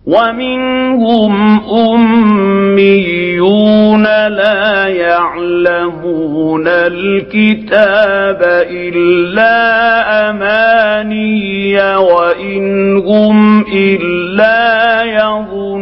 ومنهم أميون لا يعلمون الكتاب إلا أماني وإن هم إلا يظنون